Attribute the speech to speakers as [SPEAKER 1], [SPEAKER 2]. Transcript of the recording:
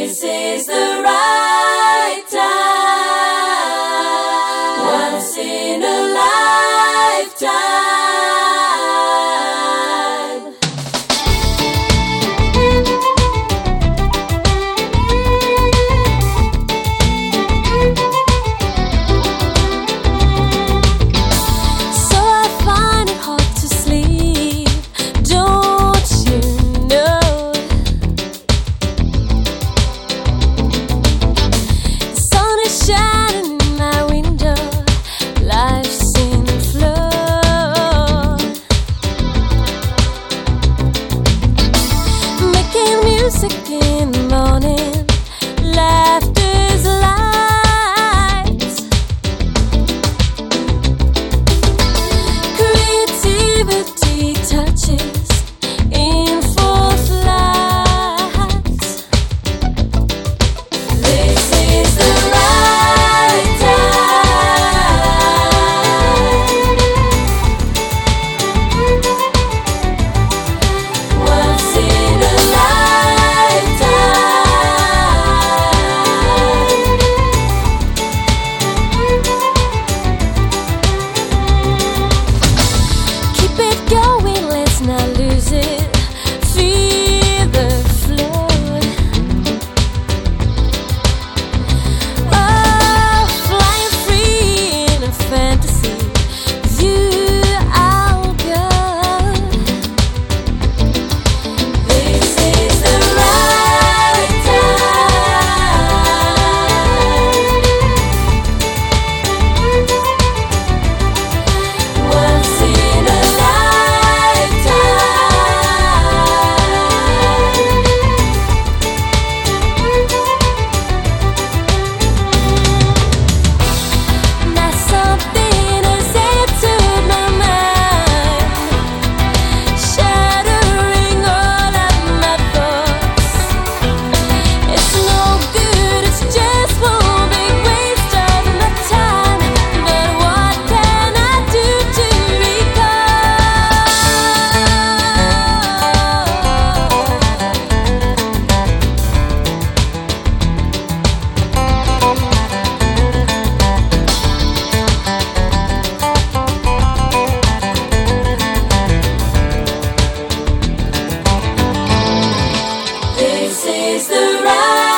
[SPEAKER 1] This is the right time, once in a lifetime.
[SPEAKER 2] So I find it hard to sleep, don't you know? The sun is shining in my window, life's in flow. Making music in the morning, laughter's light. Creativity touches in full flight.
[SPEAKER 1] This is the right time, once in a lifetime.
[SPEAKER 2] Keep it going, let's not lose it. Feel the flow. Oh, flying free in a fantasy. With you, I'll go.
[SPEAKER 1] This is the right time, once in a lifetime.
[SPEAKER 2] Now something has entered my mind, shattering all of my thoughts. It's no good, it's just one big waste of my time. But what can I do to recall?
[SPEAKER 1] This is the right